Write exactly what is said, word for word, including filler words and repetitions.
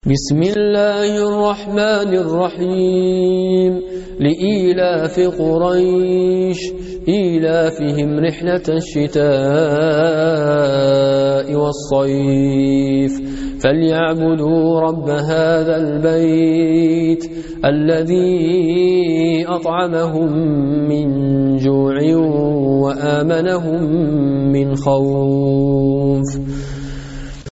بسم الله الرحمن الرحيم لإيلاف قريش إيلافهم رحلة الشتاء والصيف فليعبدوا رب هذا البيت الذي أطعمهم من جوع وآمنهم من خوف